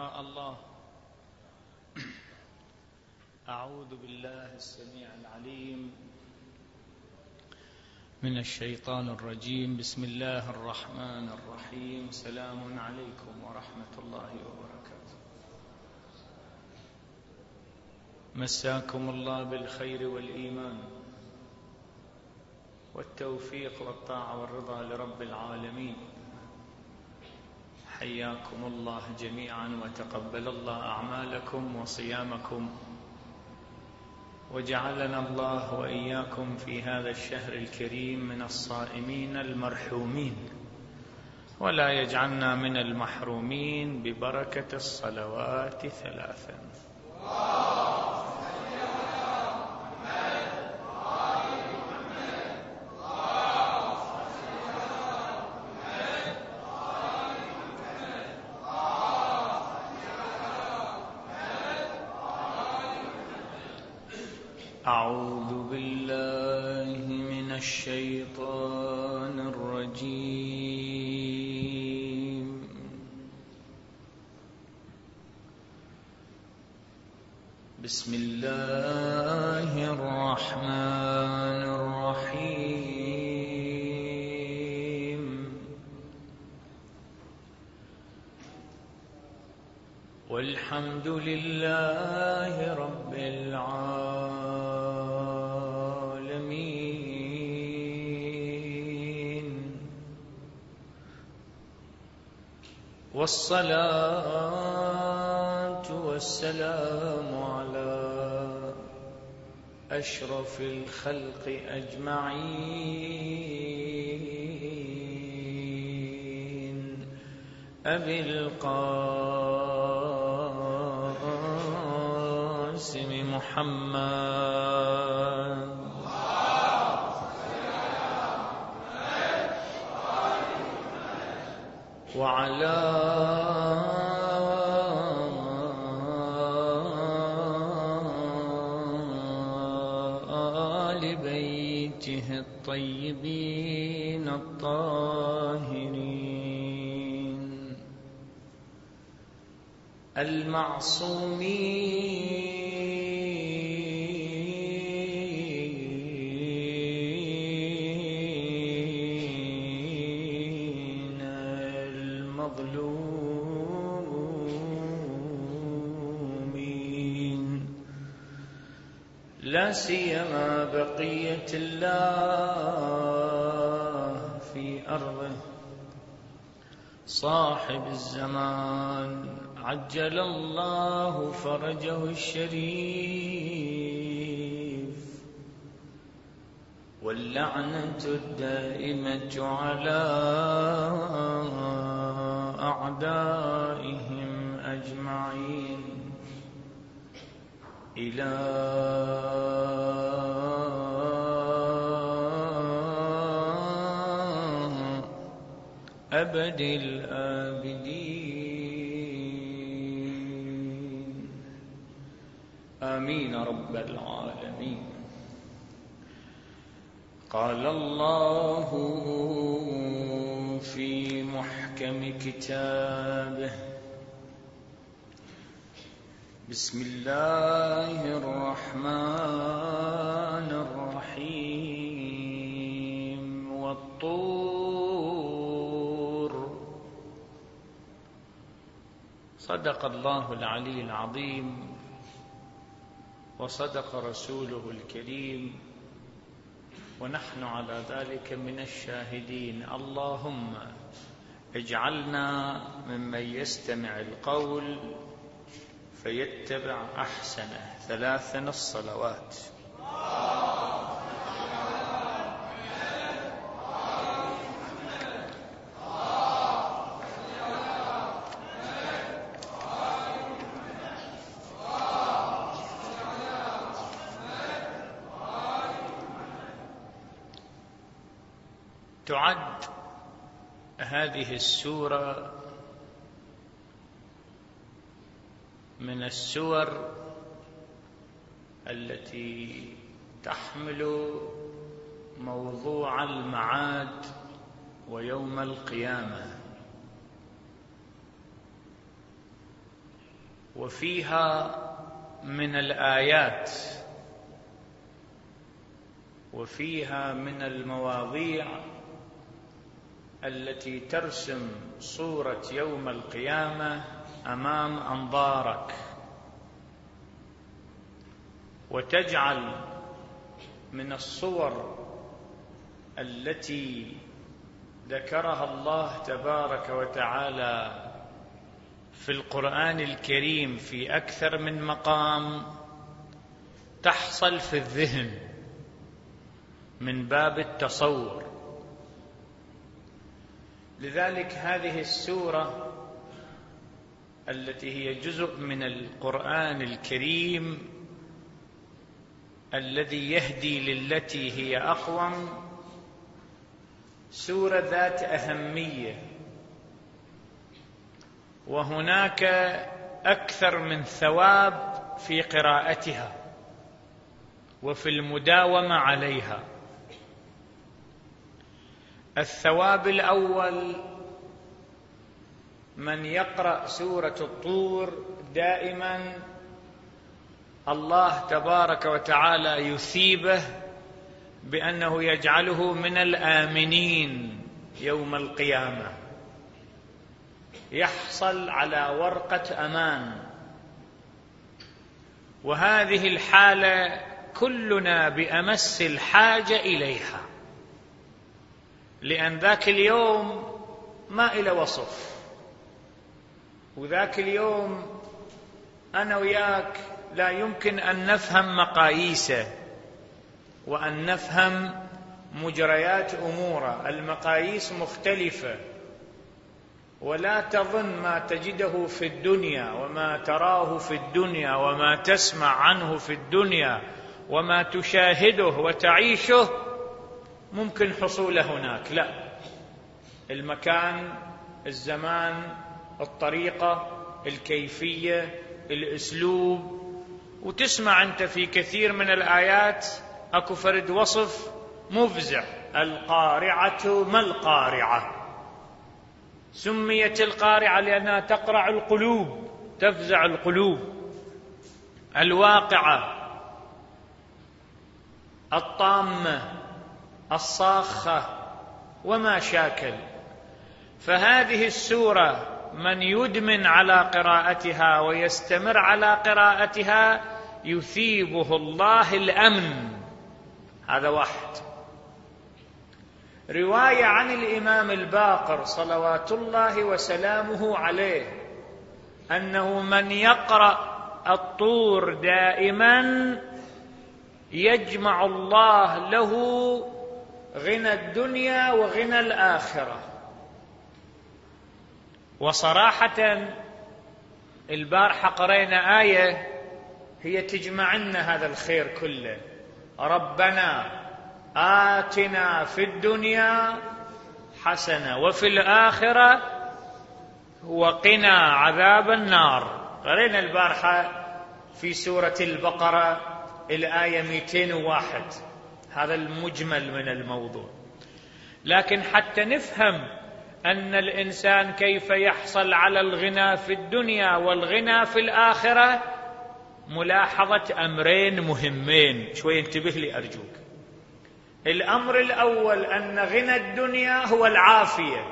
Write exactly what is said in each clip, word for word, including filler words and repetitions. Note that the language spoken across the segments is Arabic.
يا الله. أعوذ بالله السميع العليم من الشيطان الرجيم. بسم الله الرحمن الرحيم. سلام عليكم ورحمة الله وبركاته. مساكم الله بالخير والإيمان والتوفيق والطاعة والرضا لرب العالمين. حياكم الله جميعا وتقبل الله أعمالكم وصيامكم، وجعلنا الله وإياكم في هذا الشهر الكريم من الصائمين المرحومين، ولا يجعلنا من المحرومين ببركة الصلوات ثلاثا. أعوذ بالله من الشيطان الرجيم. بسم الله الرحمن الرحيم. والحمد لله رب العالمين، والصلاة والسلام على أشرف الخلق أجمعين، أبي القاسم محمد وعلى آل بيته الطيبين الطاهرين المعصومين المظلومين، لا سيما بقية الله في أرضه صاحب الزمان عجل الله فرجه الشريف، واللعنة الدائمة على أعدائهم أجمعين إلى أبد الآبدين. آمين رب العالمين. قال الله في محكم كتابه: بسم الله الرحمن الرحيم. والطور. صدق الله العلي العظيم، وصدق رسوله الكريم، ونحن على ذلك من الشاهدين. اللهم اجعلنا ممن يستمع القول فيتبع أحسنه. ثلاثا الصلوات. تعد هذه السورة من السور التي تحمل موضوع المعاد ويوم القيامة، وفيها من الآيات وفيها من المواضيع التي ترسم صورة يوم القيامة أمام أنظارك، وتجعل من الصور التي ذكرها الله تبارك وتعالى في القرآن الكريم في أكثر من مقام تحصل في الذهن من باب التصور. لذلك هذه السورة التي هي جزء من القرآن الكريم الذي يهدي للتي هي أقوم، سورة ذات أهمية، وهناك أكثر من ثواب في قراءتها وفي المداومة عليها. الثواب الأول: من يقرأ سورة الطور دائما الله تبارك وتعالى يثيبه بأنه يجعله من الآمنين يوم القيامة، يحصل على ورقة أمان. وهذه الحالة كلنا بأمس الحاجة إليها، لأن ذاك اليوم ما إلى وصف، وذاك اليوم أنا وياك لا يمكن أن نفهم مقاييسه وأن نفهم مجريات أموره. المقاييس مختلفة، ولا تظن ما تجده في الدنيا وما تراه في الدنيا وما تسمع عنه في الدنيا وما تشاهده وتعيشه ممكن حصوله هناك. لا، المكان، الزمان، الطريقة، الكيفية، الأسلوب. وتسمع أنت في كثير من الآيات أكو فرد وصف مفزع: القارعة ما القارعة. سميت القارعة لأنها تقرع القلوب، تفزع القلوب. الواقعة، الطامة، الصاخة، وما شاكل. فهذه السورة من يدمن على قراءتها ويستمر على قراءتها يثيبه الله الأمن. هذا واحد. رواية عن الإمام الباقر صلوات الله وسلامه عليه أنه من يقرأ الطور دائما يجمع الله له غنى الدنيا وغنى الآخرة. وصراحة البارحة قرأنا آية هي تجمعنا هذا الخير كله: ربنا آتنا في الدنيا حسنة وفي الآخرة وقنا عذاب النار. قرأنا البارحة في سورة البقرة الآية مئتين وواحد. هذا المجمل من الموضوع. لكن حتى نفهم أن الإنسان كيف يحصل على الغنى في الدنيا والغنى في الآخرة، ملاحظة أمرين مهمين. شوي انتبه لي أرجوك. الأمر الأول أن غنى الدنيا هو العافية،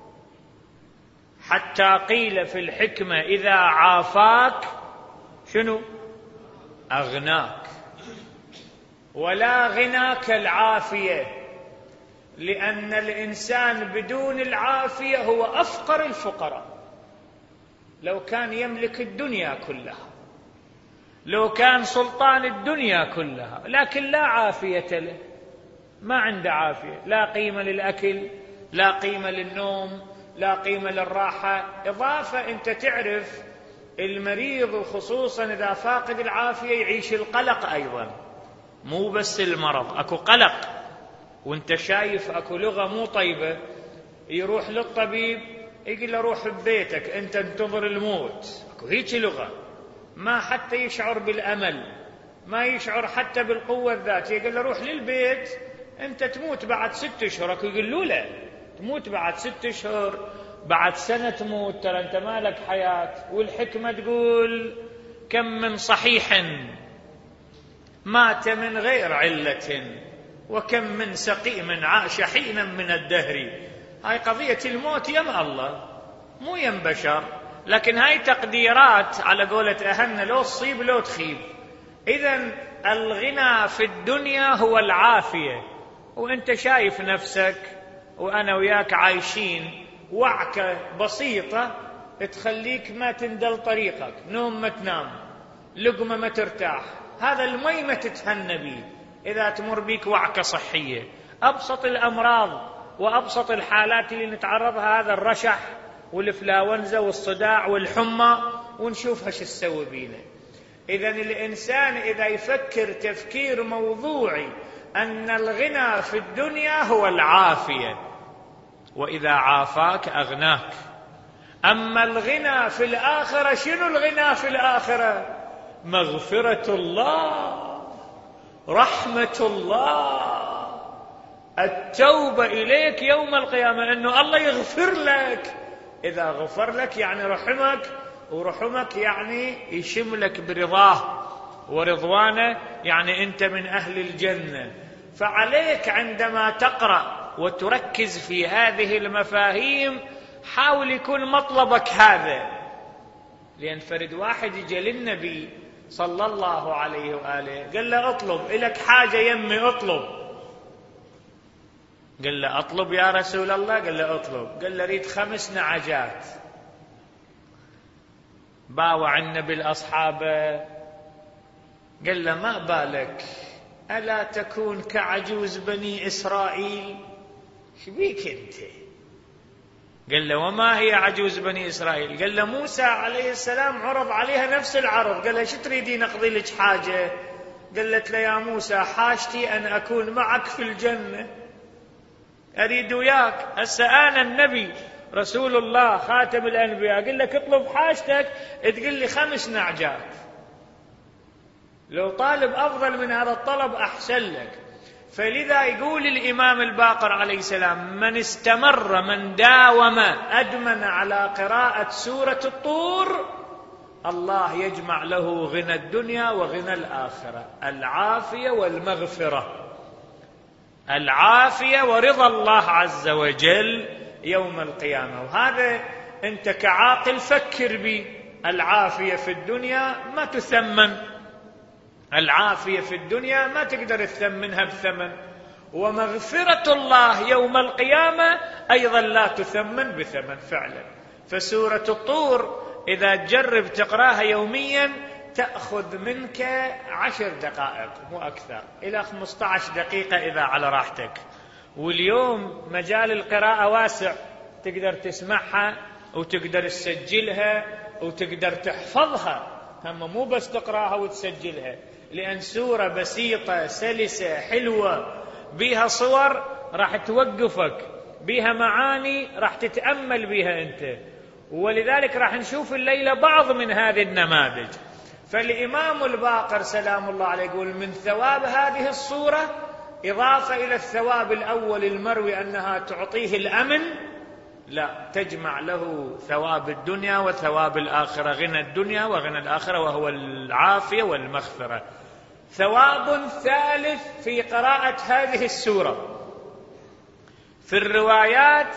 حتى قيل في الحكمة: إذا عافاك شنو؟ أغناك. ولا غنى كالعافية، لأن الإنسان بدون العافية هو أفقر الفقراء. لو كان يملك الدنيا كلها، لو كان سلطان الدنيا كلها، لكن لا عافية له، ما عنده عافية، لا قيمة للأكل، لا قيمة للنوم، لا قيمة للراحة. إضافة أنت تعرف المريض وخصوصا إذا فاقد العافية يعيش القلق أيضا، مو بس المرض، أكو قلق. وانت شايف أكو لغة مو طيبة، يروح للطبيب يقول له روح ببيتك أنت انتظر الموت. أكو هيك لغة، ما حتى يشعر بالأمل، ما يشعر حتى بالقوة الذاتية. يقول له روح للبيت أنت تموت بعد ست أشهر. أكو يقول له لا، تموت بعد ست أشهر بعد سنة تموت، ترى أنت مالك حياة. والحكمة تقول كم من صحيح مات من غير علة وكم من سقيم عاش حينا من الدهر. هاي قضية الموت يم الله مو يم بشر، لكن هاي تقديرات على قولة أهلنا، لو تصيب لو تخيب. إذن الغنى في الدنيا هو العافية، وأنت شايف نفسك وأنا وياك عايشين وعكة بسيطة تخليك ما تندل طريقك، نوم ما تنام، لقمة ما ترتاح، هذا المي ما تتهنى بيه إذا تمر بيك وعكة صحية. أبسط الأمراض وأبسط الحالات اللي نتعرضها هذا الرشح والإنفلونزا والصداع والحمى، ونشوفها شو تسوي بينا. إذن الإنسان إذا يفكر تفكير موضوعي أن الغنى في الدنيا هو العافية، وإذا عافاك أغناك. أما الغنى في الآخرة، شنو الغنى في الآخرة؟ مغفرة الله، رحمة الله، التوبة إليك يوم القيامة، أنه الله يغفر لك. إذا غفر لك يعني رحمك، ورحمك يعني يشملك برضاه، ورضوانه يعني أنت من أهل الجنة. فعليك عندما تقرأ وتركز في هذه المفاهيم حاول يكون مطلبك هذا. لأن فرد واحد يجي للنبي صلى الله عليه وآله قال له أطلب، إلك حاجة يمي أطلب. قال له أطلب يا رسول الله؟ قال له أطلب. قال له ريد خمس نعجات. باوع النبي الأصحاب قال له ما بالك، ألا تكون كعجوز بني إسرائيل؟ شبيك أنت؟ قال له وما هي عجوز بني إسرائيل؟ قال له موسى عليه السلام عرض عليها نفس العرض، قال له شو تريدين أقضي لك حاجة؟ قالت له يا موسى حاجتي أن أكون معك في الجنة، أريد وياك. هسه أنا النبي رسول الله خاتم الأنبياء قل لك اطلب حاجتك تقول لي خمس نعجات. لو طالب أفضل من هذا الطلب أحسن لك. فلذا يقول الإمام الباقر عليه السلام من استمر من داوم أدمن على قراءة سورة الطور الله يجمع له غنى الدنيا وغنى الآخرة، العافية والمغفرة، العافية ورضا الله عز وجل يوم القيامة. وهذا أنت كعاقل فكر بي، العافية في الدنيا ما تثمن، العافية في الدنيا ما تقدر تثمنها بثمن، ومغفرة الله يوم القيامة أيضا لا تثمن بثمن فعلا. فسورة الطور إذا تجرب تقراها يوميا تأخذ منك عشر دقائق مو أكثر إلى خمسة عشر دقيقة إذا على راحتك. واليوم مجال القراءة واسع، تقدر تسمعها وتقدر تسجلها وتقدر تحفظها، هم مو بس تقراها وتسجلها، لأن سورة بسيطة سلسة حلوة بها صور راح توقفك، بها معاني راح تتأمل بها أنت. ولذلك راح نشوف الليلة بعض من هذه النماذج. فالإمام الباقر سلام الله عليه يقول من ثواب هذه الصورة إضافة إلى الثواب الأول المروي أنها تعطيه الأمن، لا تجمع له ثواب الدنيا وثواب الآخرة، غنى الدنيا وغنى الآخرة وهو العافية والمغفرة. ثواب ثالث في قراءة هذه السورة في الروايات،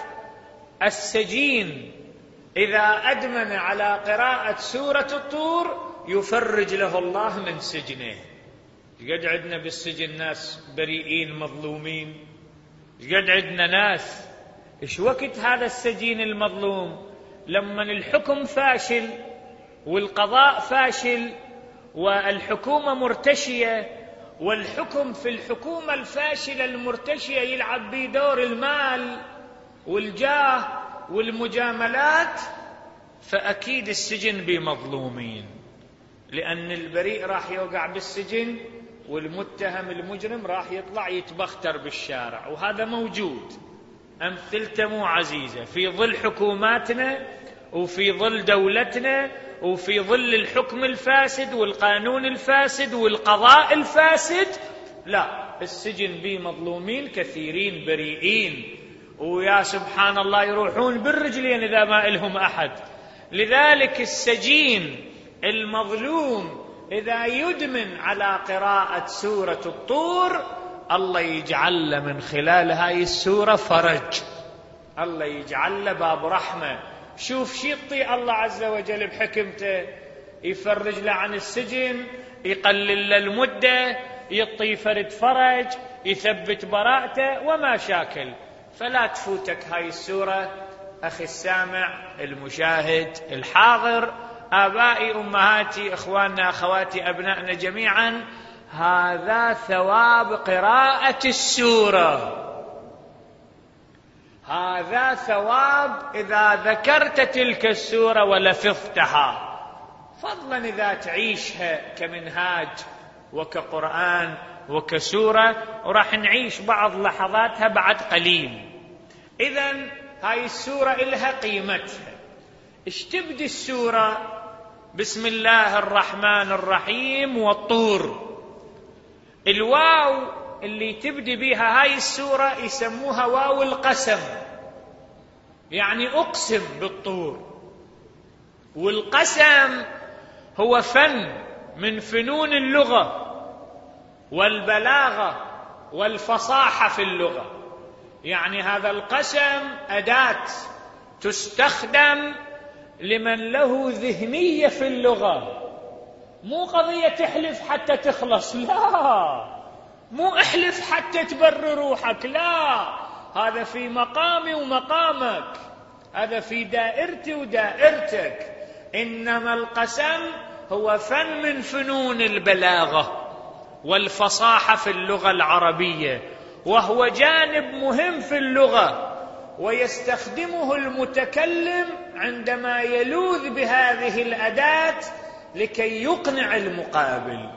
السجين إذا أدمن على قراءة سورة الطور يفرج له الله من سجنه. قد عندنا بالسجن ناس بريئين مظلومين، قد عندنا ناس إيش وقت هذا السجين المظلوم لما الحكم فاشل والقضاء فاشل والحكومة مرتشية، والحكم في الحكومة الفاشلة المرتشية يلعب بيه دور المال والجاه والمجاملات، فأكيد السجن بمظلومين، لأن البريء راح يوقع بالسجن والمتهم المجرم راح يطلع يتبختر بالشارع، وهذا موجود، أمثلته مو عزيزة في ظل حكوماتنا وفي ظل دولتنا وفي ظل الحكم الفاسد والقانون الفاسد والقضاء الفاسد. لا، السجن بيه مظلومين كثيرين بريئين، ويا سبحان الله يروحون بالرجلين إذا ما إلهم أحد. لذلك السجين المظلوم إذا يدمن على قراءة سورة الطور الله يجعل له من خلال هاي السورة فرج، الله يجعل له باب رحمة. شوف شي يعطي الله عز وجل بحكمته، يفرج له عن السجن، يقلل له المدة، يعطي فرد فرج، يثبت براءته وما شاكل. فلا تفوتك هاي السورة أخي السامع المشاهد الحاضر، آبائي أمهاتي إخواننا أخواتي أبنائنا جميعا، هذا ثواب قراءة السورة، هذا ثواب إذا ذكرت تلك السورة ولفظتها، فضلا إذا تعيشها كمنهاج وكقرآن وكسورة، وراح نعيش بعض لحظاتها بعد قليل. إذن هاي السورة إلها قيمتها. إيش تبدي السورة؟ بسم الله الرحمن الرحيم والطور. الواو اللي تبدي بها هاي السورة يسموها واو القسم، يعني أقسم بالطور. والقسم هو فن من فنون اللغة والبلاغة والفصاحة في اللغة. يعني هذا القسم أداة تستخدم لمن له ذهنية في اللغة، مو قضية تحلف حتى تخلص، لا، مو احلف حتى تبرر روحك، لا، هذا في مقامي ومقامك، هذا في دائرتي ودائرتك. إنما القسم هو فن من فنون البلاغة والفصاحة في اللغة العربية، وهو جانب مهم في اللغة، ويستخدمه المتكلم عندما يلوذ بهذه الأداة لكي يقنع المقابل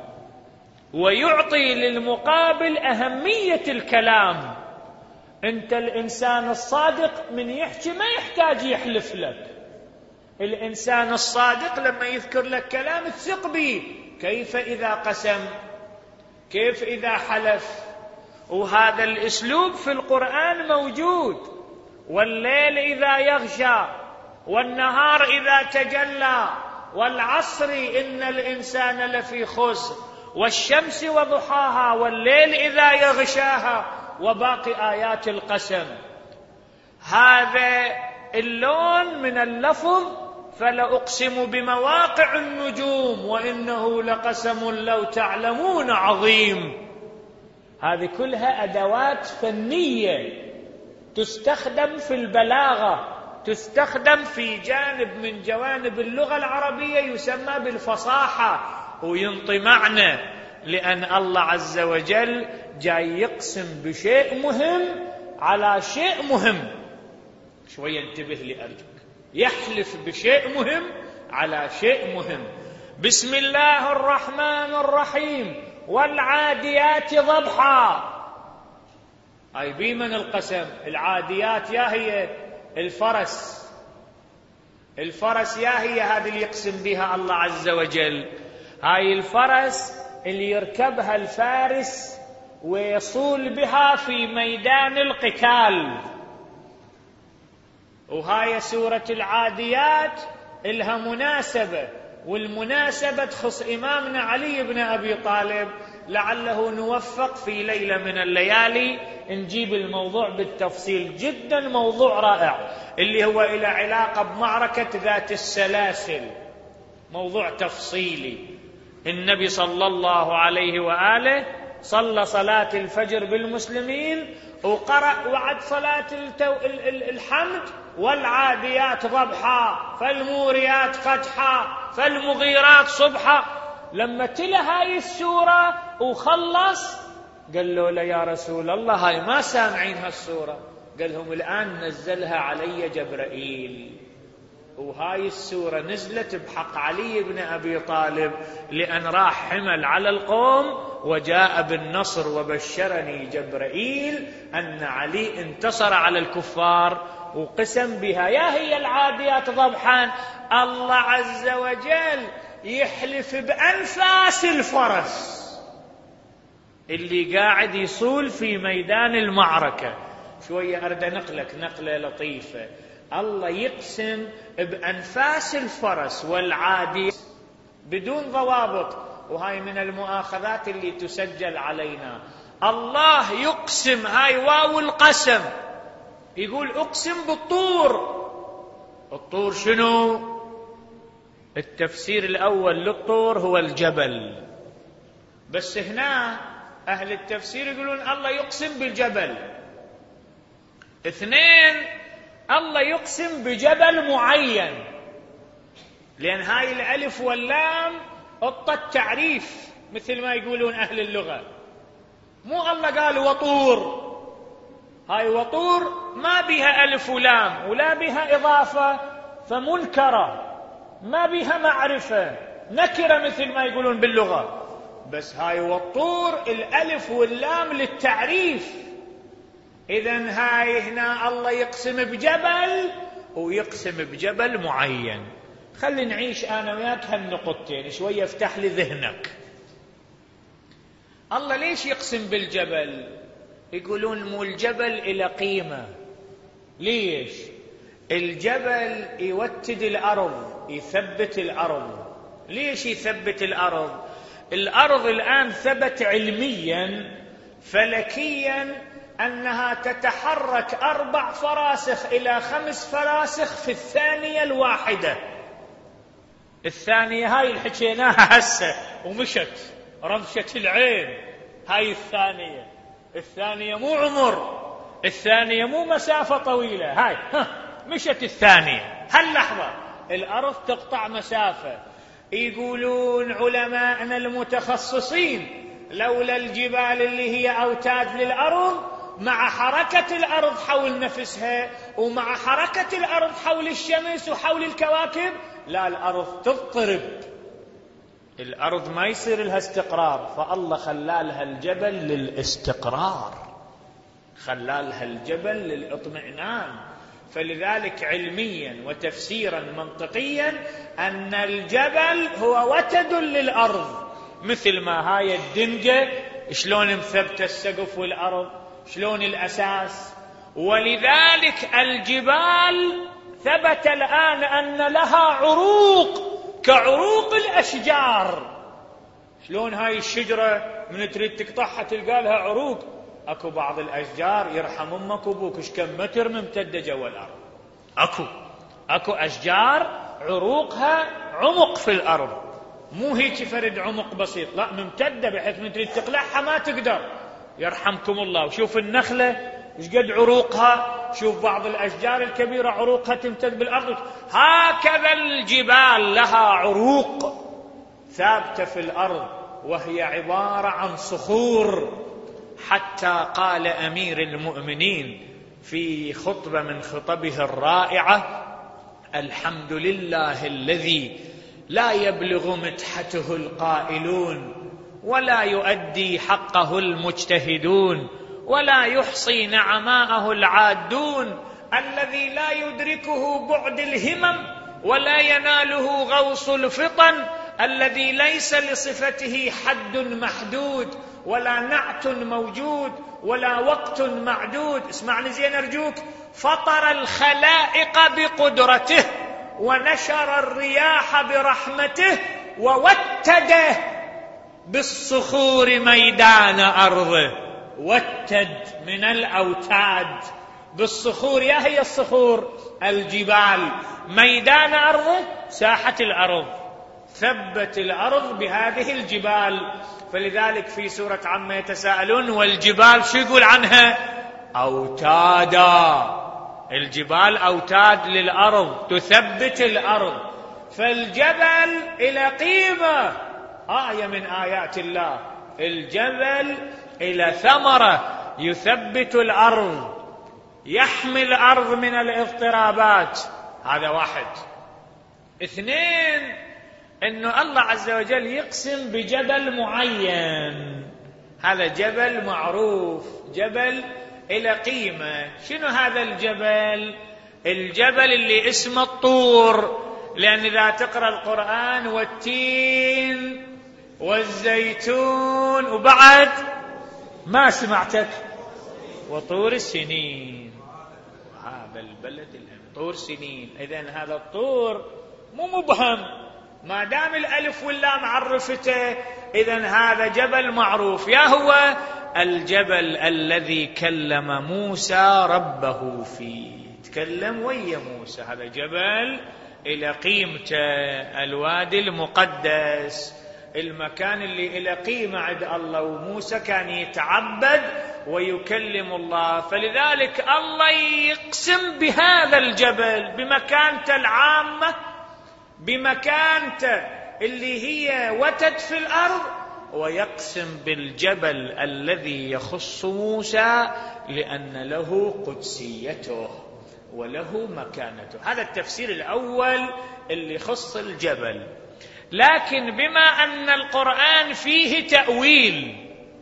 ويعطي للمقابل أهمية الكلام. أنت الإنسان الصادق من يحكي ما يحتاج يحلف لك، الإنسان الصادق لما يذكر لك كلام تثق به. كيف إذا قسم؟ كيف إذا حلف؟ وهذا الأسلوب في القرآن موجود. والليل إذا يغشى والنهار إذا تجلى والعصر إن الإنسان لفي خسر والشمس وضحاها والليل إذا يغشاها وباقي آيات القسم. هذا اللون من اللفظ، فلا أقسم بمواقع النجوم وإنه لقسم لو تعلمون عظيم. هذه كلها أدوات فنية تستخدم في البلاغة، تستخدم في جانب من جوانب اللغة العربية يسمى بالفصاحة، وينطي معنى، لأن الله عز وجل جاي يقسم بشيء مهم على شيء مهم. شوية انتبه لي أرجوك، يحلف بشيء مهم على شيء مهم. بسم الله الرحمن الرحيم والعاديات ضبحا. أي بمن القسم؟ العاديات يا هي الفرس، الفرس يا هي هذه اللي يقسم بها الله عز وجل. هاي الفرس اللي يركبها الفارس ويصول بها في ميدان القتال. وهاي سورة العاديات إلها مناسبة، والمناسبة تخص إمامنا علي بن أبي طالب. لعله نوفق في ليلة من الليالي نجيب الموضوع بالتفصيل، جدا موضوع رائع، اللي هو إلى علاقة بمعركة ذات السلاسل، موضوع تفصيلي. النبي صلى الله عليه وآله صلى صلاة الفجر بالمسلمين، وقرأ وعد صلاة الحمد والعاديات ضبحا فالموريات قدحا فالمغيرات صبحا. لما تلا هاي السورة وخلص قال له: لا يا رسول الله، هاي ما سامعين هالسورة. قال لهم: الآن نزلها علي جبرائيل، وهاي السورة نزلت بحق علي بن أبي طالب، لأن راح حمل على القوم وجاء بالنصر وبشرني جبرائيل أن علي انتصر على الكفار، وقسم بها. يا هي العاديات ضبحا، الله عز وجل يحلف بأنفاس الفرس اللي قاعد يصول في ميدان المعركة، شوية أرد نقلك نقلة لطيفة. الله يقسم بأنفاس الفرس والعادي بدون ضوابط، وهاي من المؤاخذات اللي تسجل علينا. الله يقسم، هاي واو القسم، يقول أقسم بالطور. الطور شنو؟ التفسير الأول للطور هو الجبل، بس هنا أهل التفسير يقولون الله يقسم بالجبل. اثنين، الله يقسم بجبل معين، لأن هاي الألف واللام قطة تعريف مثل ما يقولون أهل اللغة. مو الله قال وطور، هاي وطور ما بها ألف ولام ولا بها إضافة فمنكرة، ما بها معرفة، نكرة مثل ما يقولون باللغة. بس هاي والطور الألف واللام للتعريف. إذن هاي هنا الله يقسم بجبل ويقسم بجبل معين. خلي نعيش أنا وياك هالنقطتين شوية، افتح لي ذهنك. الله ليش يقسم بالجبل؟ يقولون مو الجبل إلى قيمة. ليش؟ الجبل يوتد الأرض، يثبت الأرض. ليش يثبت الأرض؟ الأرض الآن ثبت علميا فلكيا أنها تتحرك أربع فراسخ إلى خمس فراسخ في الثانية الواحدة. الثانية هاي اللي حكيناها هسه ومشت رمشة العين، هاي الثانية. الثانية مو عمر، الثانية مو مسافة طويلة، هاي ها مشت الثانية هاللحظة. الأرض تقطع مسافة. يقولون علماءنا المتخصصين لولا الجبال اللي هي أوتاد للأرض، مع حركة الأرض حول نفسها ومع حركة الأرض حول الشمس وحول الكواكب، لا الأرض تضطرب، الأرض ما يصير لها استقرار. فالله خلالها الجبل للاستقرار، خلالها الجبل للاطمئنان. فلذلك علميا وتفسيرا منطقيا أن الجبل هو وتد للأرض، مثل ما هاي الدنجة شلون مثبتة السقف والأرض، شلون الأساس. ولذلك الجبال ثبت الآن أن لها عروق كعروق الأشجار. شلون هاي الشجرة من تريد تقطعها تلقى لها عروق؟ اكو بعض الاشجار يرحم امك وابوك ايش كم متر ممتده جوا الارض. اكو اكو اشجار عروقها عمق في الارض، مو هيك فرد عمق بسيط، لا ممتده بحيث من تريد تقلعها ما تقدر. يرحمكم الله. وشوف النخله ايش قد عروقها، شوف بعض الاشجار الكبيره عروقها تمتد بالارض. هكذا الجبال لها عروق ثابته في الارض، وهي عباره عن صخور. حتى قال أمير المؤمنين في خطبة من خطبه الرائعة: الحمد لله الذي لا يبلغ مدحته القائلون، ولا يؤدي حقه المجتهدون، ولا يحصي نعماءه العادون، الذي لا يدركه بعد الهمم ولا يناله غوص الفطن، الذي ليس لصفته حد محدود ولا نعت موجود ولا وقت معدود. اسمعني زين أرجوك: فطر الخلائق بقدرته، ونشر الرياح برحمته، ووتد بالصخور ميدان أرضه. وتد من الأوتاد بالصخور، يا هي الصخور الجبال، ميدان أرضه ساحة الأرض، ثبت الأرض بهذه الجبال. فلذلك في سورة عما يتساءلون: والجبال شو يقول عنها؟ أوتادا. الجبال أوتاد للأرض تثبت الأرض. فالجبل إلى قيمة، آية من آيات الله. الجبل إلى ثمرة، يثبت الأرض، يحمي الأرض من الاضطرابات. هذا واحد. اثنين، إنه الله عز وجل يقسم بجبل معين، هذا جبل معروف، جبل إلى قيمة. شنو هذا الجبل؟ الجبل اللي اسمه الطور، لأن إذا تقرأ القرآن: والتين والزيتون، وبعد ما سمعتك، وطور سنين. هذا البلد الأمين طور سنين. إذن هذا الطور مو مبهم، ما دام الألف واللام عرفته إذن هذا جبل معروف. يا هو الجبل الذي كلم موسى ربه فيه، تكلم ويا موسى. هذا جبل إلى قيمته، الوادي المقدس، المكان اللي إلى قيمة عند الله، وموسى كان يتعبد ويكلم الله. فلذلك الله يقسم بهذا الجبل بمكانته العامة، بمكانته اللي هي وتد في الأرض، ويقسم بالجبل الذي يخص موسى لأن له قدسيته وله مكانته. هذا التفسير الأول اللي يخص الجبل. لكن بما أن القرآن فيه تأويل،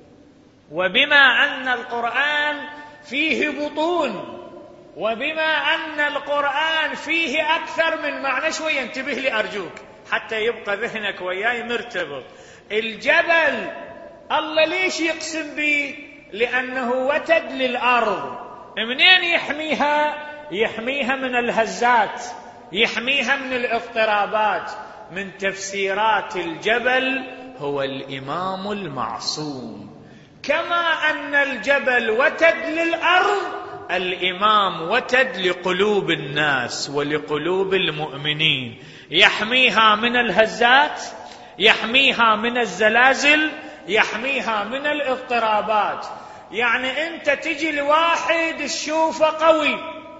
وبما أن القرآن فيه بطون، وبما أن القرآن فيه أكثر من معنى، شوية انتبه لي أرجوك حتى يبقى ذهنك وياي مرتبط. الجبل الله ليش يقسم به؟ لأنه وتد للأرض. منين يحميها؟ يحميها من الهزات، يحميها من الاضطرابات. من تفسيرات الجبل هو الإمام المعصوم. كما أن الجبل وتد للأرض، الإمام وتد لقلوب الناس ولقلوب المؤمنين، يحميها من الهزات، يحميها من الزلازل، يحميها من الاضطرابات. يعني أنت تجي لواحد تشوفه قوي،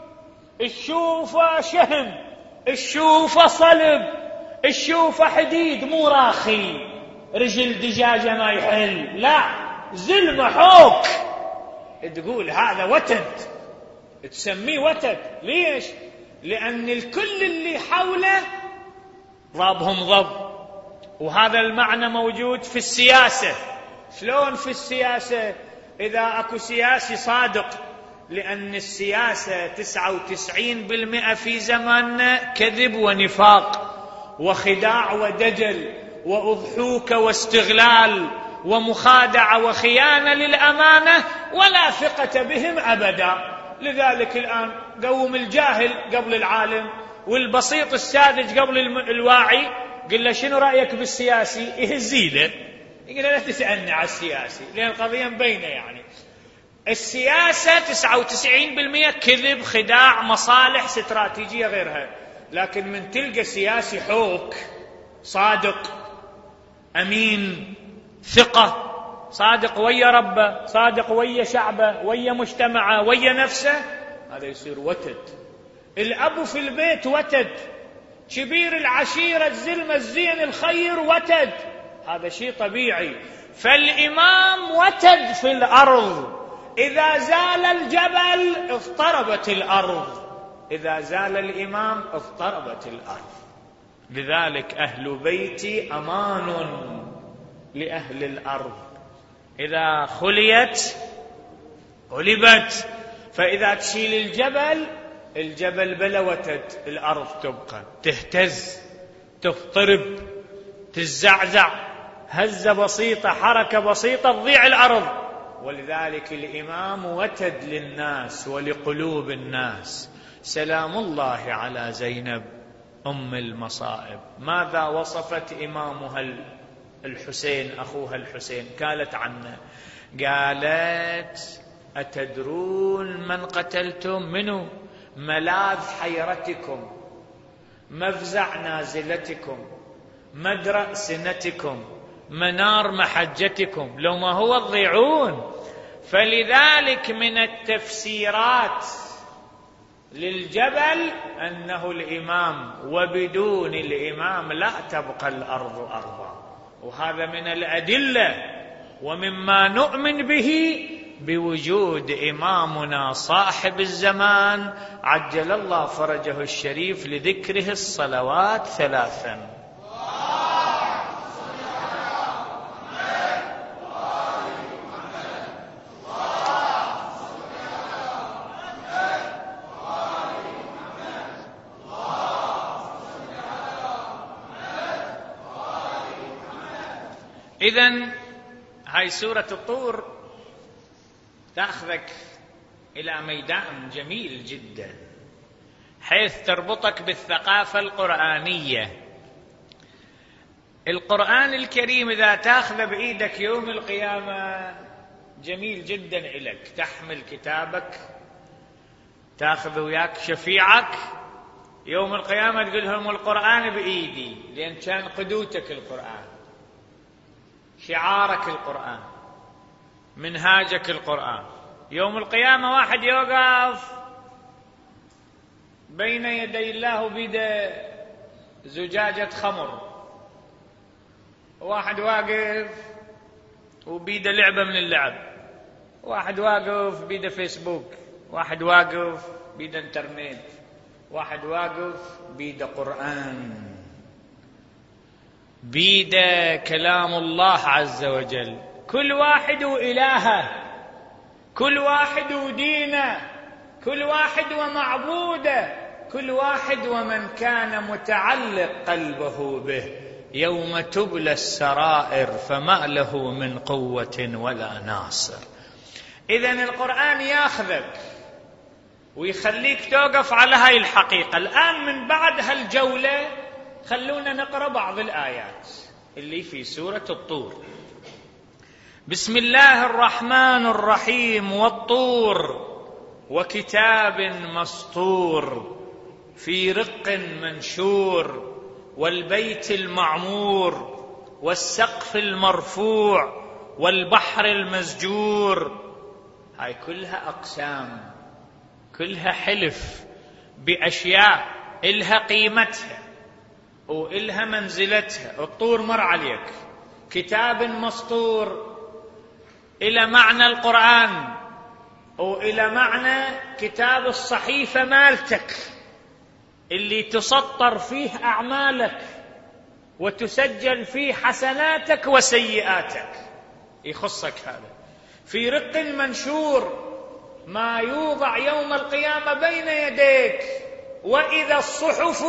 تشوفه شهم، تشوفه صلب، تشوفه حديد مو راخي، رجل دجاجة ما يحل، لا زلمة حوك، تقول هذا وتد، تسميه وتد. ليش؟ لأن الكل اللي حوله ضابهم ضب. وهذا المعنى موجود في السياسة. شلون في السياسة؟ إذا أكو سياسي صادق، لأن السياسة تسعة وتسعين بالمئة في زماننا كذب ونفاق وخداع ودجل وأضحوك واستغلال ومخادعة وخيانة للأمانة، ولا ثقة بهم أبدا. لذلك الآن قوم الجاهل قبل العالم، والبسيط الساذج قبل الواعي. قل له شنو رأيك بالسياسي؟ يهزيله، يقول لا تسألني على السياسي، لأن القضية مبينة. يعني السياسة تسعة وتسعين بالمئة كذب، خداع، مصالح، استراتيجية غيرها. لكن من تلقى سياسي حوك، صادق، أمين، ثقة، صادق ويا ربه، صادق ويا شعبه، ويا مجتمعه، ويا نفسه، هذا يصير وتد. الأب في البيت وتد، كبير العشيرة، الزلمة الزين الخير وتد، هذا شيء طبيعي. فالإمام وتد في الأرض. إذا زال الجبل اضطربت الأرض، إذا زال الإمام اضطربت الأرض. لذلك أهل بيتي أمان لأهل الأرض، إذا خليت غلبت. فإذا تشيل الجبل، الجبل بلا وتد، الأرض تبقى تهتز، تضطرب، تزعزع، هزة بسيطة، حركة بسيطة تضيع الأرض. ولذلك الإمام وتد للناس ولقلوب الناس. سلام الله على زينب أم المصائب. ماذا وصفت إمامها الحسين، أخوها الحسين؟ قالت عنه، قالت أتدرون من قتلتم؟ منه؟ ملاذ حيرتكم، مفزع نازلتكم، مدرأ سنتكم، منار محجتكم، لو ما هو تضيعون. فلذلك من التفسيرات للجبل أنه الإمام، وبدون الإمام لا تبقى الأرض أرضا. وهذا من الأدلة ومما نؤمن به بوجود إمامنا صاحب الزمان عجل الله فرجه الشريف لذكره الصلوات ثلاثا. إذن هاي سورة الطور تأخذك إلى ميدان جميل جدا حيث تربطك بالثقافة القرآنية. القرآن الكريم إذا تأخذ بإيدك يوم القيامة جميل جدا إلك، تحمل كتابك، تأخذ وياك شفيعك يوم القيامة، تقول لهم القرآن بإيدي، لأن كان قدوتك القرآن، شعارك القرآن، منهاجك القرآن. يوم القيامة واحد يوقف بين يدي الله بيده زجاجة خمر، واحد واقف وبيده لعبة من اللعب، واحد واقف بيده فيسبوك، واحد واقف بيده انترنت، واحد واقف بيده قرآن، بيده كلام الله عز وجل. كل واحد وإلهه، كل واحد ودينه، كل واحد ومعبوده، كل واحد ومن كان متعلق قلبه به. يوم تبلى السرائر فما له من قوة ولا ناصر. إذن القرآن ياخذك ويخليك توقف على هاي الحقيقة. الآن من بعد هالجولة خلونا نقرأ بعض الآيات اللي في سورة الطور. بسم الله الرحمن الرحيم. والطور وكتاب مسطور في رق منشور والبيت المعمور والسقف المرفوع والبحر المسجور. هاي كلها أقسام، كلها حلف بأشياء إلها قيمتها وإلها منزلتها. الطور مر عليك، كتاب مسطور إلى معنى القرآن وإلى معنى كتاب الصحيفة مالتك اللي تسطر فيه أعمالك وتسجل فيه حسناتك وسيئاتك، يخصك هذا. في رق منشور، ما يوضع يوم القيامة بين يديك. وإذا الصحف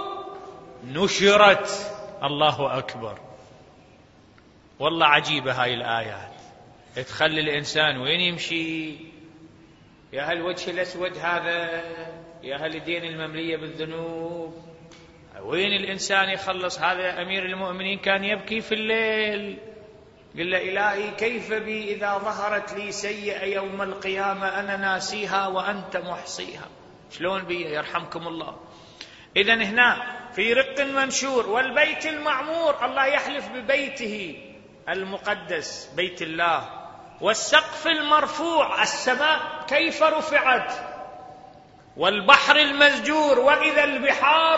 نشرت. الله أكبر، والله عجيبة هاي الآيات، تخلي الإنسان وين يمشي؟ يا هالوجه الأسود هذا، يا هالدين المملية بالذنوب، وين الإنسان يخلص؟ هذا أمير المؤمنين كان يبكي في الليل، قل له إلهي كيف بي إذا ظهرت لي سيئة يوم القيامة أنا ناسيها وأنت محصيها، شلون بي؟ يرحمكم الله. إذن هنا في رق منشور والبيت المعمور، الله يحلف ببيته المقدس بيت الله. والسقف المرفوع، السماء كيف رفعت. والبحر المسجور، وإذا البحار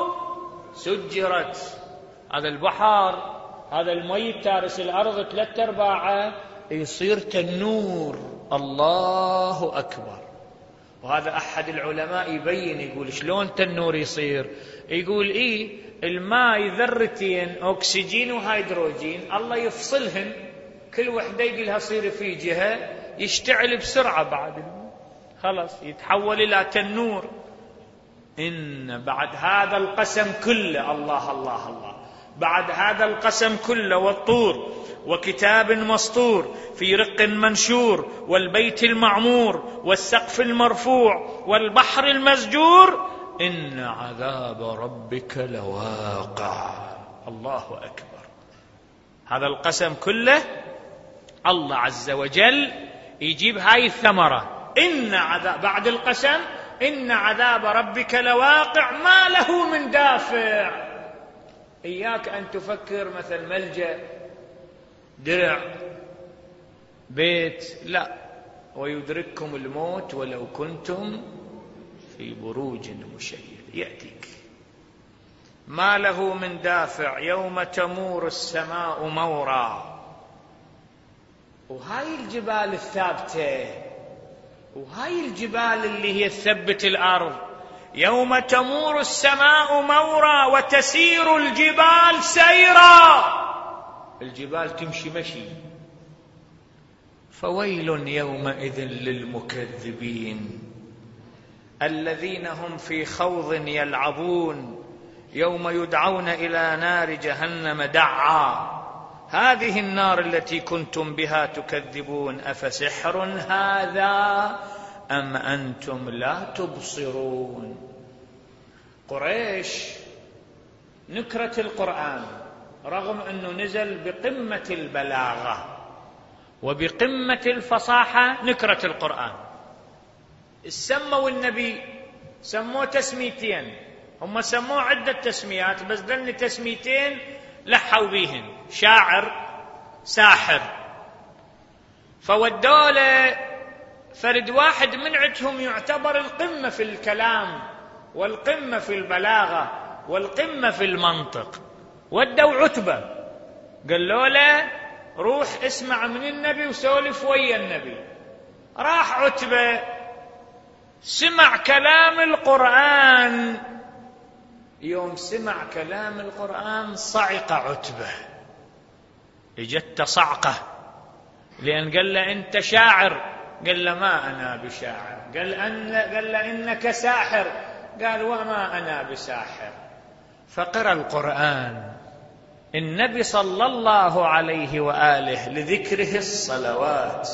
سجرت. هذا البحر، هذا المي تارس الأرض ثلاثة أرباعه يصير تنور. الله أكبر. وهذا أحد العلماء يبين، يقول شلون تنور يصير؟ يقول إيه، الماء ذرتين أكسجين وهيدروجين الله يفصلهن، كل وحدة يقولها صير في جهة، يشتعل بسرعة، بعد خلاص يتحول إلى تنور. إن بعد هذا القسم كله، الله الله الله، بعد هذا القسم كله، والطور وكتاب مسطور في رق منشور والبيت المعمور والسقف المرفوع والبحر المسجور إن عذاب ربك لواقع. الله أكبر. هذا القسم كله الله عز وجل يجيب هاي الثمرة، إن عذاب، بعد القسم إن عذاب ربك لواقع ما له من دافع. إياك أن تفكر مثل ملجأ، درع، بيت، لا، ويدرككم الموت ولو كنتم في بروج مشيدة، يأتيك ما له من دافع. يوم تمور السماء مورا. وهاي الجبال الثابتة، وهاي الجبال اللي هي تثبت الأرض. يوم تمور السماء مورا وتسير الجبال سيرا، الجبال تمشي مشي. فويل يومئذ للمكذبين الذين هم في خوض يلعبون يوم يدعون إلى نار جهنم دعا. هذه النار التي كنتم بها تكذبون أفسحر هذا أم أنتم لا تبصرون. قريش نكرة القرآن رغم أنه نزل بقمة البلاغة وبقمة الفصاحة، نكرة القرآن سموا النبي سموه تسميتين، هم سموه عدة تسميات بس ذن تسميتين لحوا بيهن، شاعر ساحر. فودوله فرد واحد من عندهم يعتبر القمة في الكلام والقمة في البلاغة والقمة في المنطق، ودوا عتبة قالوا له روح اسمع من النبي وسولف ويا النبي. راح عتبة سمع كلام القرآن، يوم سمع كلام القرآن صعق عتبة، اجت صعقة، لأن قال له أنت شاعر، قال له ما أنا بشاعر، قال, أن قال له إنك ساحر، قال وما أنا بساحر. فقرأ القرآن النبي صلى الله عليه وآله لذكره الصلوات.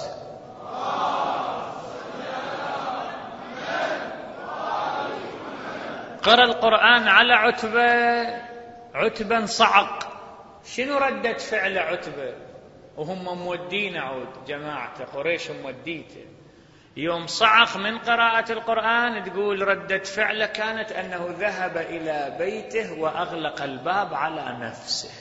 قرأ القرآن على عتبة، عتبة صعق. شنو ردة فعل عتبة وهم مودين عود جماعته قريش موديته؟ يوم صعق من قراءة القرآن تقول ردة فعله كانت أنه ذهب إلى بيته وأغلق الباب على نفسه.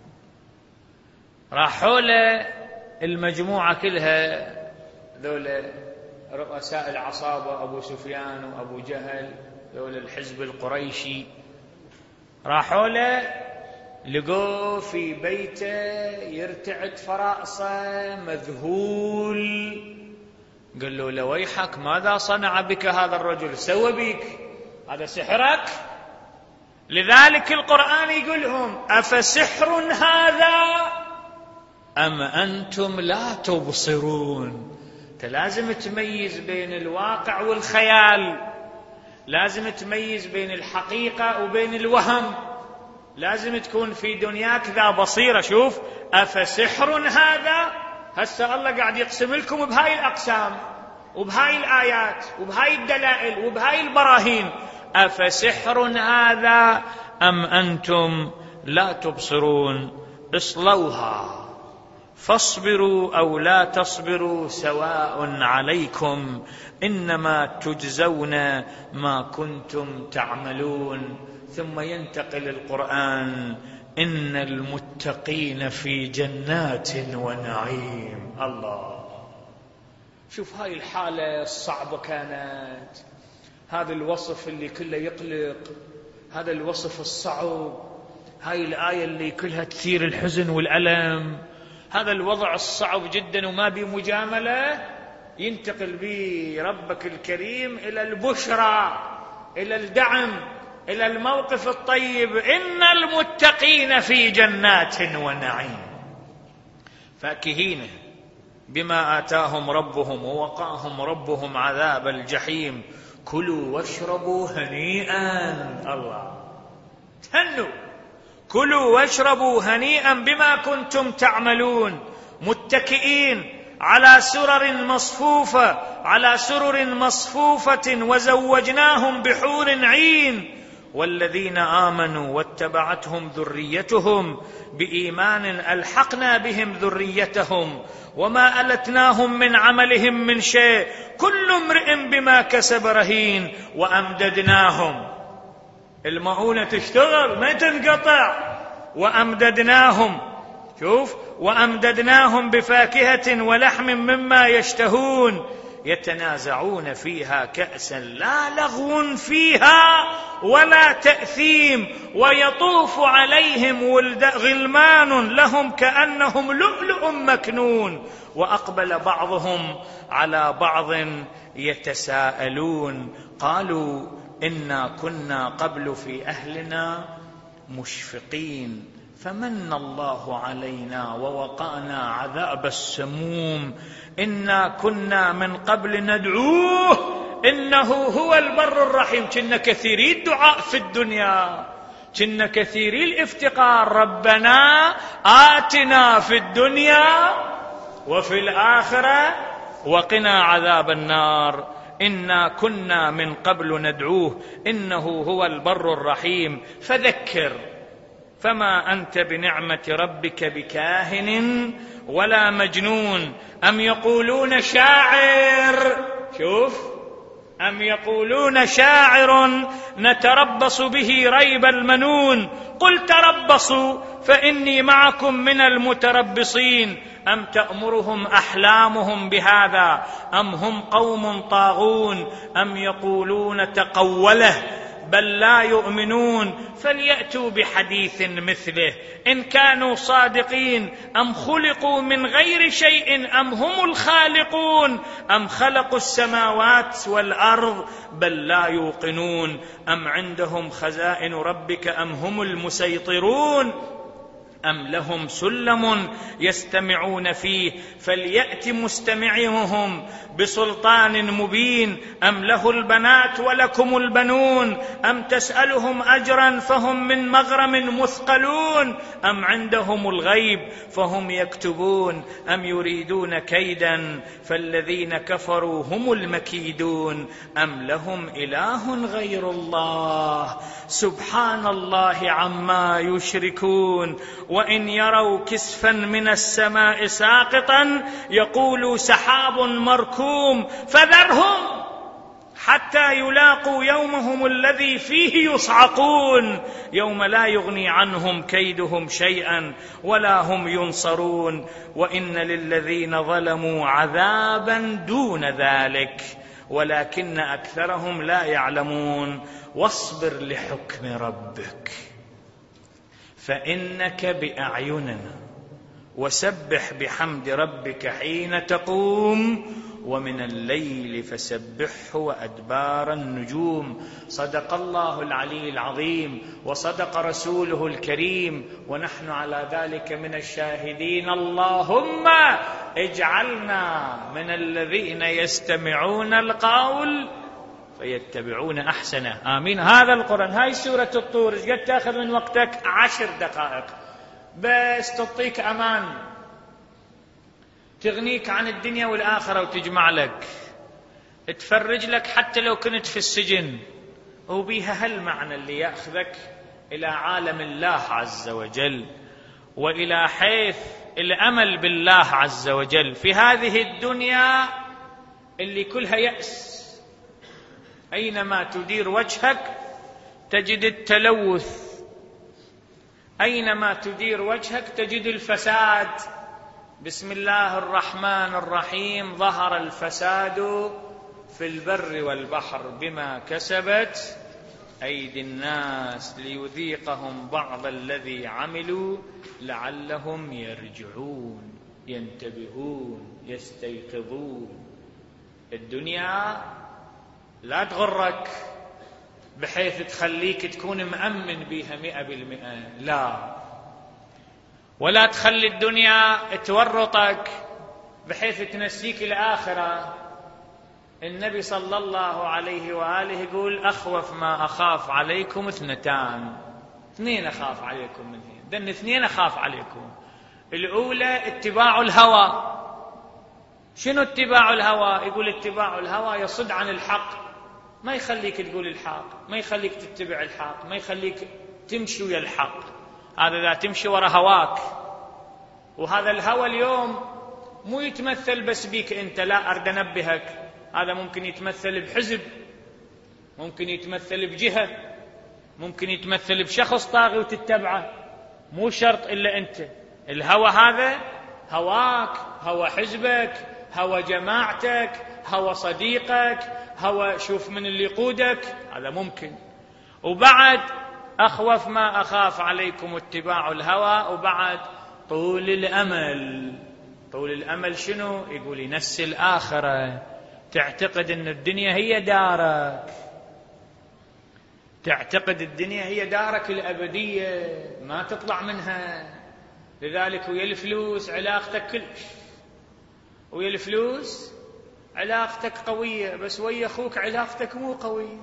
راحوا له المجموعة كلها ذول رؤساء العصابة أبو سفيان وأبو جهل ذول الحزب القريشي، راحوا له لقوا في بيته يرتعد فرأسه مذهول. قالوا له ويحك ماذا صنع بك هذا الرجل؟ سوى بك هذا سحرك؟ لذلك القرآن يقولهم أفسحر هذا أم أنتم لا تبصرون. أنت لازم تميز بين الواقع والخيال، لازم تميز بين الحقيقة وبين الوهم، لازم تكون في دنياك ذا بصيرة. شوف أفسحر هذا، هسه الله قاعد يقسم لكم بهاي الأقسام وبهاي الآيات وبهاي الدلائل وبهاي البراهين. أفسحر هذا أم أنتم لا تبصرون. اصلوها فاصبروا أو لا تصبروا سواء عليكم إنما تجزون ما كنتم تعملون. ثم ينتقل القرآن إن المتقين في جنات ونعيم. الله، شوف هاي الحالة الصعبة كانت، هذا الوصف اللي كله يقلق، هذا الوصف الصعب، هاي الآية اللي كلها تثير الحزن والألم، هذا الوضع الصعب جدا وما بمجاملة، ينتقل به ربك الكريم إلى البشرى، إلى الدعم، إلى الموقف الطيب. إن المتقين في جنات ونعيم فاكهين بما آتاهم ربهم ووقاهم ربهم عذاب الجحيم كلوا واشربوا هنيئا. الله، تهنوا، كلوا واشربوا هنيئا بما كنتم تعملون، متكئين على سرر مصفوفة على سرر مصفوفة وزوجناهم بحور عين. والذين آمنوا واتبعتهم ذريتهم بإيمان ألحقنا بهم ذريتهم وما ألتناهم من عملهم من شيء كل امرئ بما كسب رهين. وأمددناهم، المؤونة تشتغل ما تنقطع، وأمددناهم، شوف، وأمددناهم بفاكهة ولحم مما يشتهون يتنازعون فيها كأسا لا لغو فيها ولا تأثيم ويطوف عليهم غلمان لهم كأنهم لؤلؤ مكنون وأقبل بعضهم على بعض يتساءلون قالوا إنا كنا قبل في أهلنا مشفقين فمن الله علينا ووقانا عذاب السموم إنا كنا من قبل ندعوه إنه هو البر الرحيم. كنا كثيري الدعاء في الدنيا، كنا كثيري الافتقار، ربنا آتنا في الدنيا وفي الآخرة وقنا عذاب النار إنا كنا من قبل ندعوه إنه هو البر الرحيم. فذكر فما أنت بنعمة ربك بكاهن ولا مجنون أم يقولون شاعر. شوف، أم يقولون شاعر نتربص به ريب المنون قل تربصوا فإني معكم من المتربصين أم تأمرهم أحلامهم بهذا أم هم قوم طاغون أم يقولون تقوله بل لا يؤمنون فليأتوا بحديث مثله إن كانوا صادقين أم خلقوا من غير شيء أم هم الخالقون أم خلقوا السماوات والأرض بل لا يوقنون أم عندهم خزائن ربك أم هم المسيطرون أم لهم سلم يستمعون فيه فليأت مستمعهم بسلطان مبين أم له البنات ولكم البنون أم تسألهم أجرا فهم من مغرم مثقلون أم عندهم الغيب فهم يكتبون أم يريدون كيدا فالذين كفروا هم المكيدون أم لهم إله غير الله سبحان الله عما يشركون وإن يروا كسفا من السماء ساقطا يقولوا سحاب مركوم فذرهم حتى يلاقوا يومهم الذي فيه يصعقون يوم لا يغني عنهم كيدهم شيئا ولا هم ينصرون وإن للذين ظلموا عذابا دون ذلك ولكن أكثرهم لا يعلمون واصبر لحكم ربك فإنك بأعيننا وسبح بحمد ربك حين تقوم ومن الليل فسبحه وأدبار النجوم. صدق الله العلي العظيم وصدق رسوله الكريم ونحن على ذلك من الشاهدين. اللهم اجعلنا من الذين يستمعون القول فيتبعون أحسنه. آمين. هذا القرآن، هاي سورة الطور قد تأخذ من وقتك عشر دقائق بس تعطيك أمان، تغنيك عن الدنيا والآخرة وتجمع لك، تفرج لك حتى لو كنت في السجن، وبيها هالمعنى اللي يأخذك إلى عالم الله عز وجل وإلى حيث الأمل بالله عز وجل في هذه الدنيا اللي كلها يأس. أينما تدير وجهك تجد التلوث، أينما تدير وجهك تجد الفساد. بسم الله الرحمن الرحيم ظهر الفساد في البر والبحر بما كسبت أيدي الناس ليذيقهم بعض الذي عملوا لعلهم يرجعون ينتبهون يستيقظون. الدنيا لا تغرك بحيث تخليك تكون مأمن بيها مئة بالمئة، لا، ولا تخلي الدنيا تورطك بحيث تنسيك الآخرة. النبي صلى الله عليه وآله يقول أخوف ما أخاف عليكم اثنتان، اثنين أخاف عليكم منهن، دن اثنين أخاف عليكم. الأولى اتباع الهوى. شنو اتباع الهوى؟ يقول اتباع الهوى يصد عن الحق، ما يخليك تقول الحق، ما يخليك تتبع الحق، ما يخليك تمشي ويا الحق. هذا لا تمشي وراء هواك. وهذا الهوى اليوم مو يتمثل بس بيك أنت، لا، أرد أنبهك، هذا ممكن يتمثل بحزب، ممكن يتمثل بجهة، ممكن يتمثل بشخص طاغي وتتبعه، مو شرط إلا أنت. الهوى هذا هواك، هوى حزبك، هوى جماعتك، هوى صديقك، هوى شوف من اللي يقودك، هذا ممكن. وبعد أخوف ما أخاف عليكم اتباع الهوى، وبعد طول الأمل. طول الأمل شنو؟ يقول ينس الآخرة، تعتقد أن الدنيا هي دارك، تعتقد الدنيا هي دارك الأبدية ما تطلع منها. لذلك ويا الفلوس علاقتك كلش، ويا الفلوس علاقتك قوية، بس ويا أخوك علاقتك مو قوية.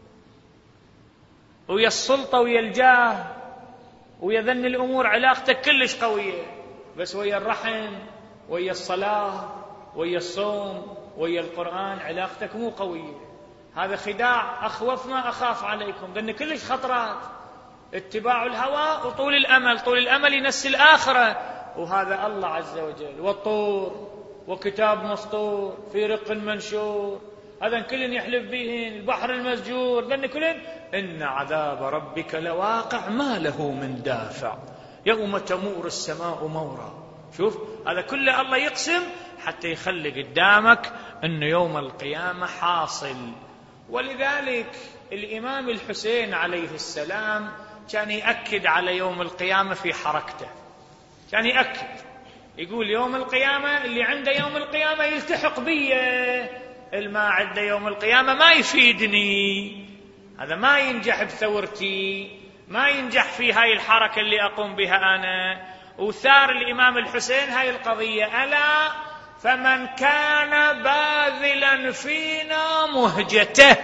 ويا السلطة ويا الجاه ويا ذن الأمور علاقتك كلش قوية، بس ويا الرحم ويا الصلاة ويا الصوم ويا القرآن علاقتك مو قوية. هذا خداع، أخوف ما أخاف عليكم، لأن كلش خطرات، اتباع الهوى وطول الأمل. طول الأمل ينسي الآخرة، وهذا الله عز وجل. والطور وكتاب مسطور في رق منشور، هذا كلن يحلف بهن. البحر المسجور، لأن كلن إن عذاب ربك لواقع ما له من دافع يوم تمور السماء مورا. شوف هذا كله الله يقسم حتى يخلي قدامك أن يوم القيامة حاصل. ولذلك الإمام الحسين عليه السلام كان يأكد على يوم القيامة في حركته، كان يأكد يقول يوم القيامة اللي عنده يوم القيامة يلتحق بي، الما عنده يوم القيامة ما يفيدني، هذا ما ينجح بثورتي، ما ينجح في هاي الحركة اللي أقوم بها أنا. وثار الإمام الحسين هاي القضية: ألا فمن كان باذلا فينا مهجته،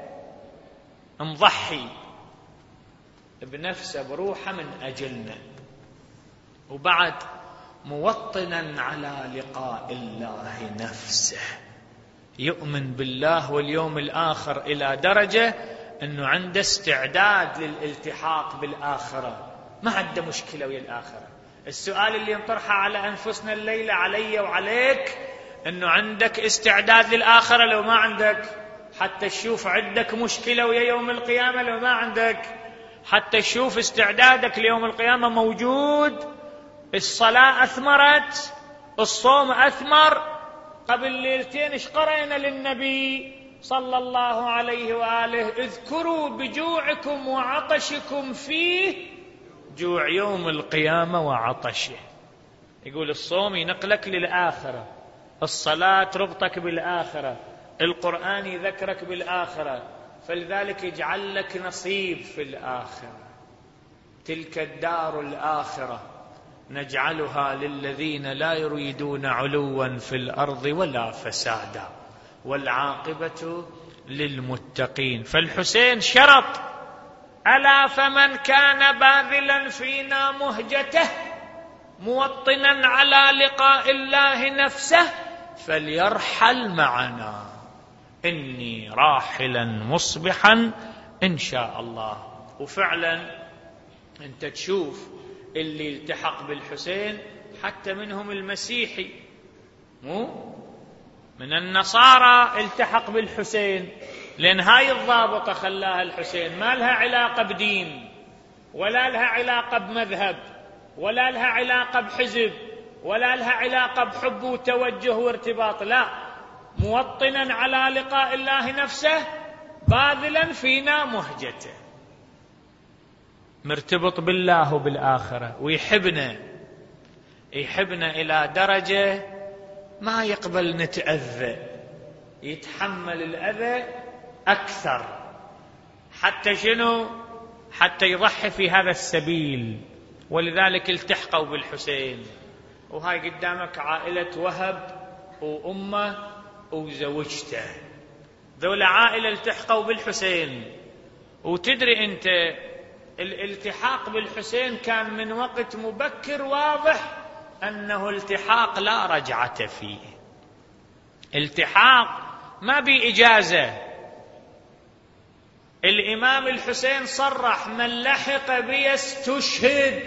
مضحي بنفسه بروحه من أجلنا، وبعد موطنا على لقاء الله نفسه، يؤمن بالله واليوم الآخر إلى درجة أنه عنده استعداد للالتحاق بالآخرة، ما عنده مشكلة ويا الآخرة. السؤال اللي نطرحه على أنفسنا الليلة علي وعليك، أنه عندك استعداد للآخرة لو ما عندك؟ حتى تشوف عندك مشكلة ويا يوم القيامة لو ما عندك، حتى تشوف استعدادك ليوم القيامة موجود. الصلاة أثمرت، الصوم أثمر. قبل ليلتين ايش قرأنا للنبي صلى الله عليه وآله: اذكروا بجوعكم وعطشكم فيه جوع يوم القيامة وعطشه. يقول الصوم ينقلك للآخرة، الصلاة تربطك بالآخرة، القرآن يذكرك بالآخرة، فلذلك يجعل لك نصيب في الآخرة. تلك الدار الآخرة نجعلها للذين لا يريدون علوا في الأرض ولا فسادا والعاقبة للمتقين. فالحسين شرط: ألا فمن كان باذلا فينا مهجته موطنا على لقاء الله نفسه فليرحل معنا، إني راحلا مصبحا إن شاء الله. وفعلا أنت تشوف اللي التحق بالحسين حتى منهم المسيحي، مو من النصارى التحق بالحسين، لأن هاي الضابطة خلاها الحسين، ما لها علاقة بدين ولا لها علاقة بمذهب ولا لها علاقة بحزب ولا لها علاقة بحب وتوجه وارتباط، لا، موطنا على لقاء الله نفسه باذلا فينا مهجته، مرتبط بالله وبالآخرة، ويحبنا يحبنا إلى درجة ما يقبل نتأذى، يتحمل الأذى أكثر، حتى شنو؟ حتى يضحي في هذا السبيل. ولذلك التحقوا بالحسين. وهاي قدامك عائلة وهب وأمه وزوجته، ذولا عائلة التحقوا بالحسين. وتدري أنت الالتحاق بالحسين كان من وقت مبكر واضح أنه التحاق لا رجعة فيه، التحاق ما بإجازة. الإمام الحسين صرح: من لحق بي استشهد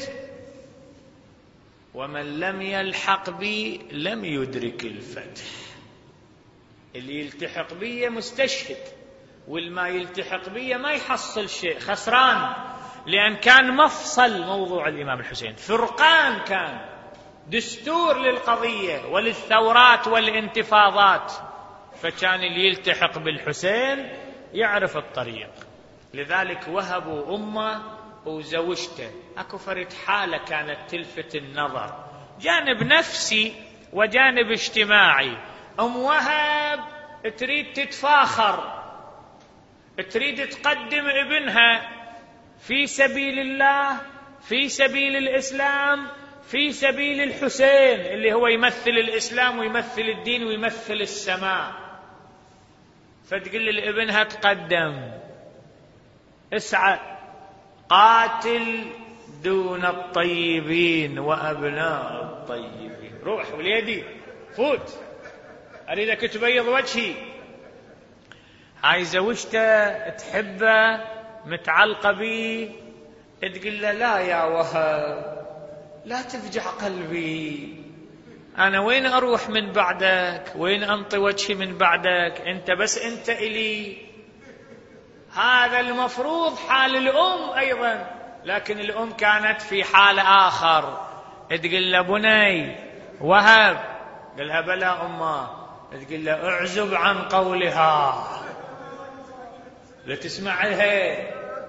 ومن لم يلحق بي لم يدرك الفتح. اللي يلتحق بي مستشهد، والما يلتحق بي ما يحصل شيء، خسران، لأن كان مفصل موضوع الإمام الحسين، فرقان، كان دستور للقضية وللثورات والانتفاضات، فكان اللي يلتحق بالحسين يعرف الطريق. لذلك وهبوا أمه وزوجته، أكو فرد حالة كانت تلفت النظر، جانب نفسي وجانب اجتماعي. أم وهب تريد تتفاخر، تريد تقدم ابنها في سبيل الله، في سبيل الإسلام، في سبيل الحسين اللي هو يمثل الإسلام ويمثل الدين ويمثل السماء. فتقول لابنها: تقدم، اسعى، قاتل دون الطيبين وأبناء الطيبين، روح وليدي فوت، أريدك تبيض وجهي. هاي زوجته تحبه متعلقة بيه، تقول له لا يا وهب لا تفجع قلبي، أنا وين أروح من بعدك، وين أنطي وجهي من بعدك، أنت بس أنت إلي. هذا المفروض حال الأم أيضا، لكن الأم كانت في حال آخر، تقول له بني وهب، قال لها بلا أمه، تقول له اعزب عن قولها، لا تسمع لها،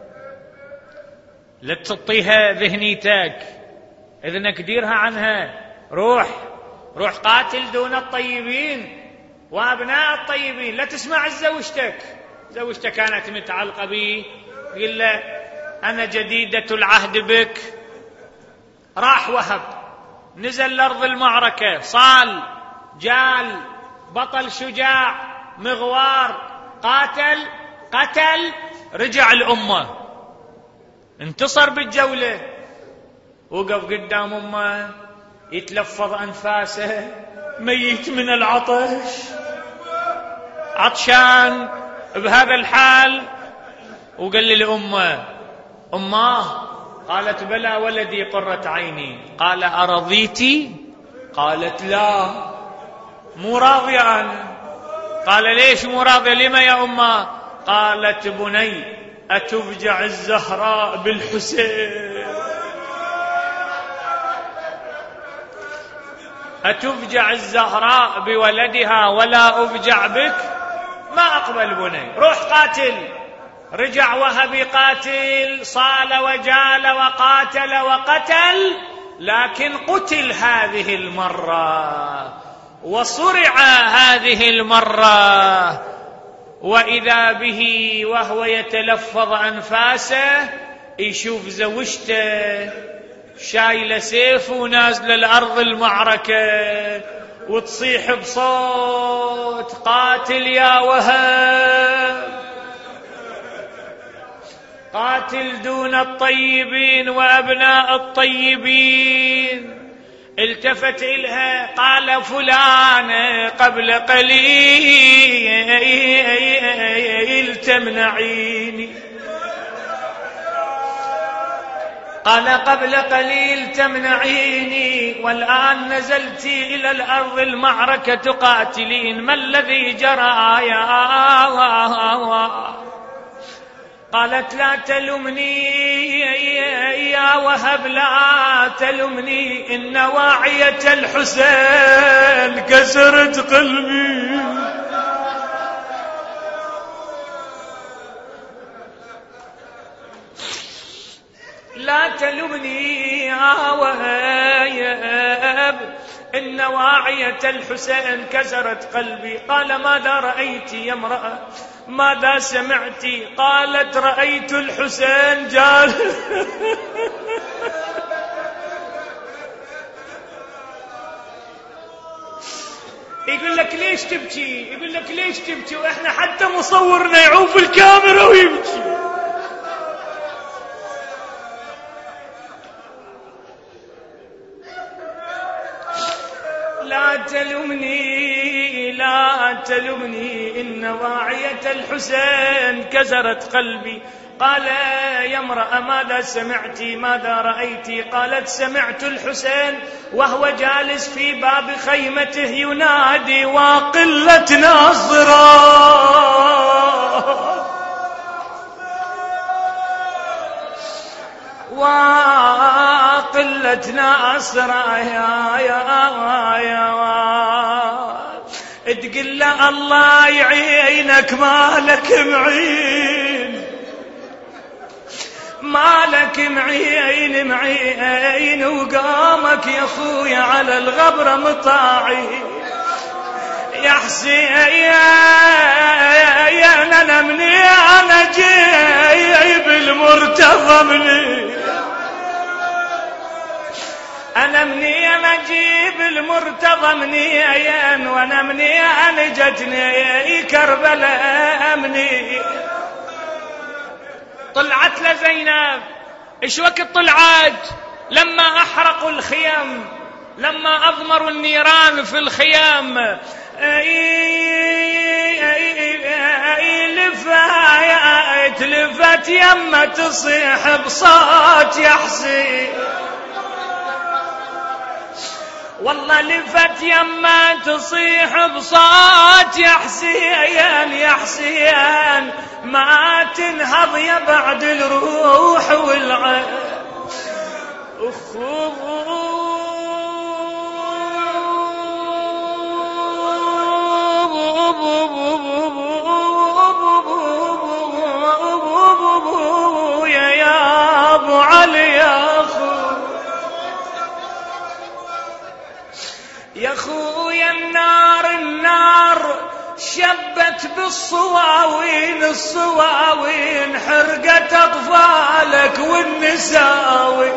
لا تعطيها ذهنيتك، إذنك ديرها عنها، روح روح قاتل دون الطيبين وأبناء الطيبين، لا تسمع زوجتك. زوجتك كانت متعلقة بي، قل له أنا جديدة العهد بك. راح وهب، نزل لأرض المعركة، صال جال، بطل شجاع مغوار، قاتل قتل، رجع الأمة، انتصر بالجولة، وقف قدام أمه يتلفظ أنفاسه، ميت من العطش، عطشان بهذا الحال، وقال للأمة أماه، قالت بلى ولدي قرة عيني، قال أرضيتي؟ قالت لا مو راضية أنا. قال ليش مو راضية؟ لما يا أمه؟ قالت بني أتفجع الزهراء بالحسين، أتفجع الزهراء بولدها ولا أفجع بك؟ ما أقبل بني، روح قاتل. رجع وهب قاتل، صال وجال وقاتل وقتل، لكن قتل هذه المرة وصرع هذه المرة، وإذا به وهو يتلفظ أنفاسه يشوف زوجته شايلة سيف ونازلة الأرض المعركة، وتصيح بصوت قاتل يا وهب، قاتل دون الطيبين وأبناء الطيبين. التفت إلها قال فلان قبل قليل تمنعيني، قال قبل قليل تمنعيني والآن نزلت إلى الأرض المعركة تقاتلين، ما الذي جرى يا قالت لا تلمني يا وهب، لا تلمني، إن واعية الحسين كسرت قلبي. لا تلمني يا وهب، إن واعية الحسين كسرت قلبي. قال ماذا رأيت يا امرأة؟ ماذا سمعت؟ قالت رأيت الحسين جال يقول لك ليش تبكي؟ يقول لك ليش تبكي وإحنا حتى مصورنا يعوف الكاميرا ويبكي. لا تلمني لا تلمني، إن واعية الحسين كسرت قلبي. قال يا امرأة ماذا سمعت؟ ماذا رأيت؟ قالت سمعت الحسين وهو جالس في باب خيمته ينادي وقلة ناصرة، وقلة ناصرة يا يا يا تقول له الله يعينك، مالك معين، مالك معين معين، وقامك يا اخويا على الغبرة مطاعي. يا حسين انا مني انا جايب المرتضى مني، أنا مني أنا أجيب المرتضى مني، وأنا مني أنا جتني كربلاء مني. طلعت لزينب. إيش وقت طلعت؟ لما أحرقوا الخيم لما أضمروا النيران في الخيام لفت لفت يمه تصيح بصوت يا حسين، والله لفت يمه تصيح بصوت يا حسين يا حسين، ما تنهض يا بعد الروح والعين. يا ابو علي يا اخو يا خويا، النار النار شبت بالصواوين الصواوين، حرقت اطفالك والنساوي.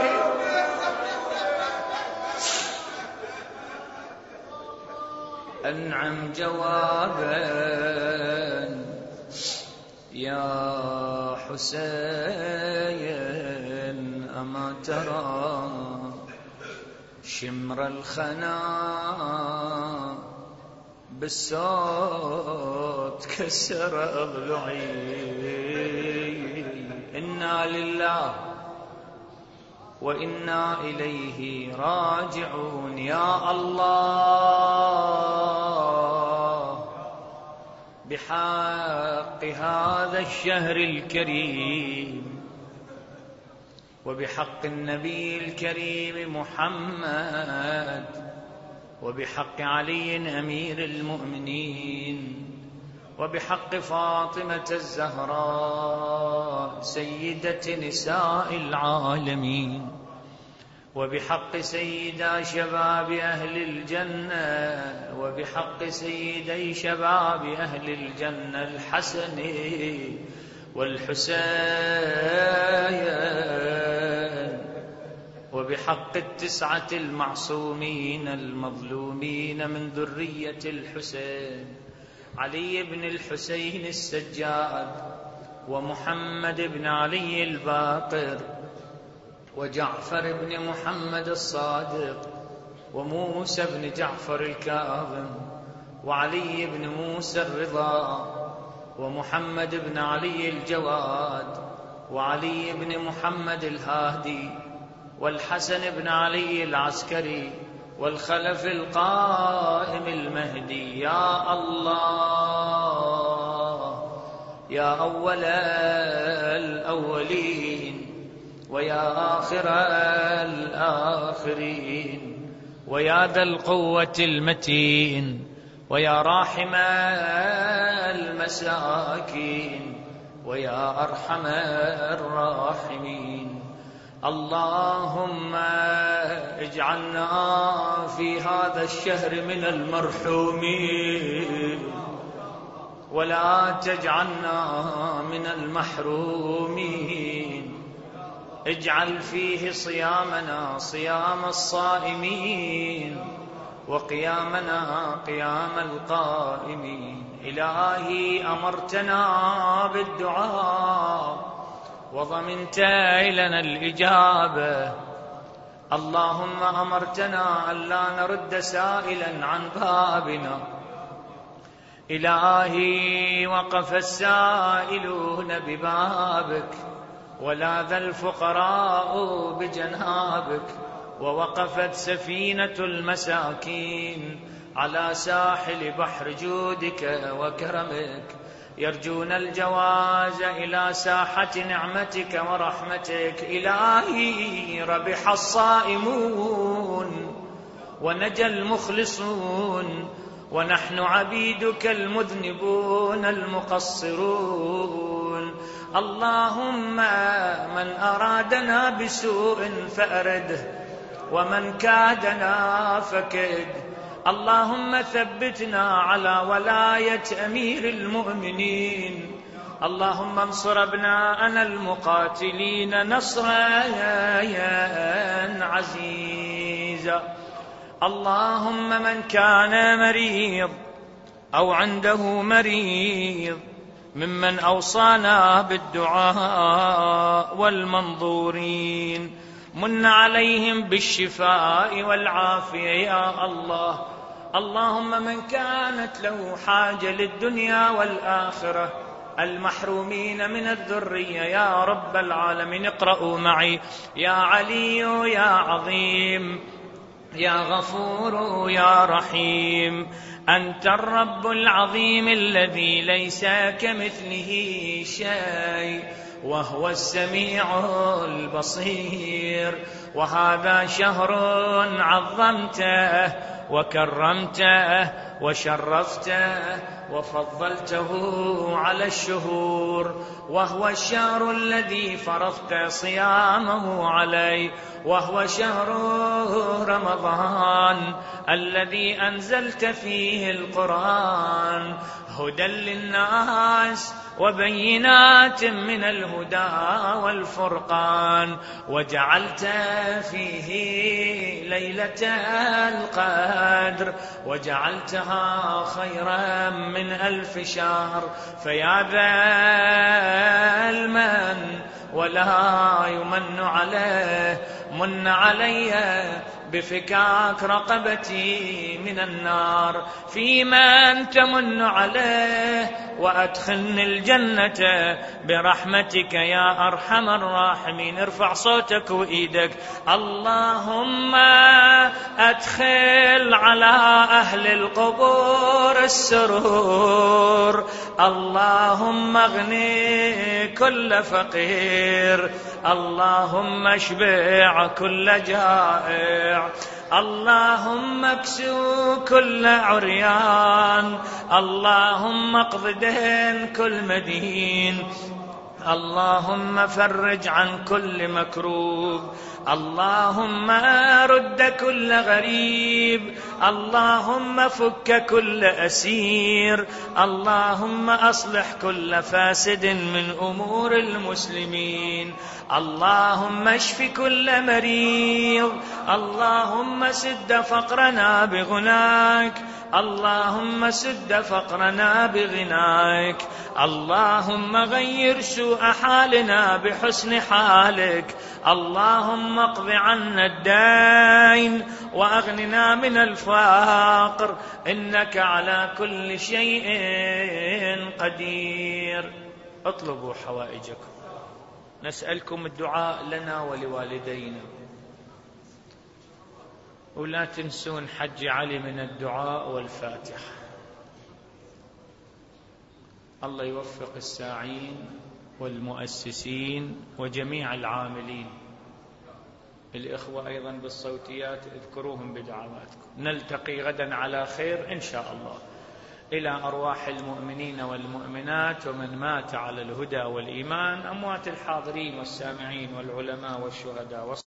انعم جوابا يا حسين، اما ترى شمر الخنا بالصوت كسر ضلعي. إنا لله وإنا إليه راجعون. يا الله بحق هذا الشهر الكريم وبحق النبي الكريم محمد وبحق علي أمير المؤمنين وبحق فاطمة الزهراء سيدة نساء العالمين وبحق سيدا شباب أهل الجنة وبحق سيدي شباب أهل الجنة الحسن والحسين وبحق التسعة المعصومين المظلومين من ذرية الحسين، علي بن الحسين السجاد ومحمد بن علي الباقر وجعفر بن محمد الصادق وموسى بن جعفر الكاظم وعلي بن موسى الرضا ومحمد بن علي الجواد وعلي بن محمد الهادي والحسن بن علي العسكري والخلف القائم المهدي. يا الله يا أول الأولين ويا آخر الآخرين ويا ذا القوة المتين ويا راحم المساكين ويا أرحم الراحمين، اللهم اجعلنا في هذا الشهر من المرحومين ولا تجعلنا من المحرومين. اجعل فيه صيامنا صيام الصائمين وقيامنا قيام القائمين. إلهي أمرتنا بالدعاء وضمنت لنا الإجابة، اللهم أمرتنا ألا نرد سائلا عن بابنا. إلهي وقف السائلون ببابك ولاذ الفقراء بجنابك ووقفت سفينة المساكين على ساحل بحر جودك وكرمك يرجون الجواز إلى ساحة نعمتك ورحمتك. إلهي ربح الصائمون ونجى المخلصون ونحن عبيدك المذنبون المقصرون. اللهم من أرادنا بسوء فأرده ومن كادنا فكد. اللهم ثبتنا على ولاية أمير المؤمنين. اللهم انصر أبناءنا المقاتلين نصرا عزيزا. اللهم من كان مريض أو عنده مريض ممن أوصانا بالدعاء والمنظورين، من عليهم بالشفاء والعافية يا الله. اللهم من كانت له حاجة للدنيا والآخرة، المحرومين من الذرية يا رب العالمين، اقرأوا معي: يا علي يا عظيم يا غفور يا رحيم، أنت الرب العظيم الذي ليس كمثله شيء وهو السميع البصير. وهذا شهر عظمته وكرمته وشرفته وفضلته على الشهور، وهو الشهر الذي فرضت صيامه عليه، وهو شهر رمضان الذي أنزلت فيه القرآن هدى للناس وبينات من الهدى والفرقان، وجعلت فيه ليلة القدر وجعلتها خيرا من ألف شهر. فيا ذا المن ولا يمن عليه، من علي بفكاك رقبتي من النار، في من تمن عليه وأدخلني الجنة برحمتك يا أرحم الراحمين. ارفع صوتك وإيدك: اللهم أدخل على أهل القبور السرور، اللهم اغني كل فقير، اللهم اشبع كل جائع، اللهم اكسو كل عريان، اللهم اقض دين كل مدين، اللهم فرج عن كل مكروب، اللهم رد كل غريب، اللهم فك كل أسير، اللهم أصلح كل فاسد من أمور المسلمين، اللهم اشف كل مريض، اللهم سد فقرنا بغناك، اللهم سد فقرنا بغناك، اللهم غير سوء حالنا بحسن حالك، اللهم اقض عنا الدين وأغننا من الفقر، إنك على كل شيء قدير. اطلبوا حوائجكم. نسألكم الدعاء لنا ولوالدينا، ولا تنسون حج علي من الدعاء والفاتحة. الله يوفق الساعين والمؤسسين وجميع العاملين. الإخوة أيضا بالصوتيات اذكروهم بدعواتكم. نلتقي غدا على خير إن شاء الله. إلى أرواح المؤمنين والمؤمنات ومن مات على الهدى والإيمان، أموات الحاضرين والسامعين والعلماء والشهداء.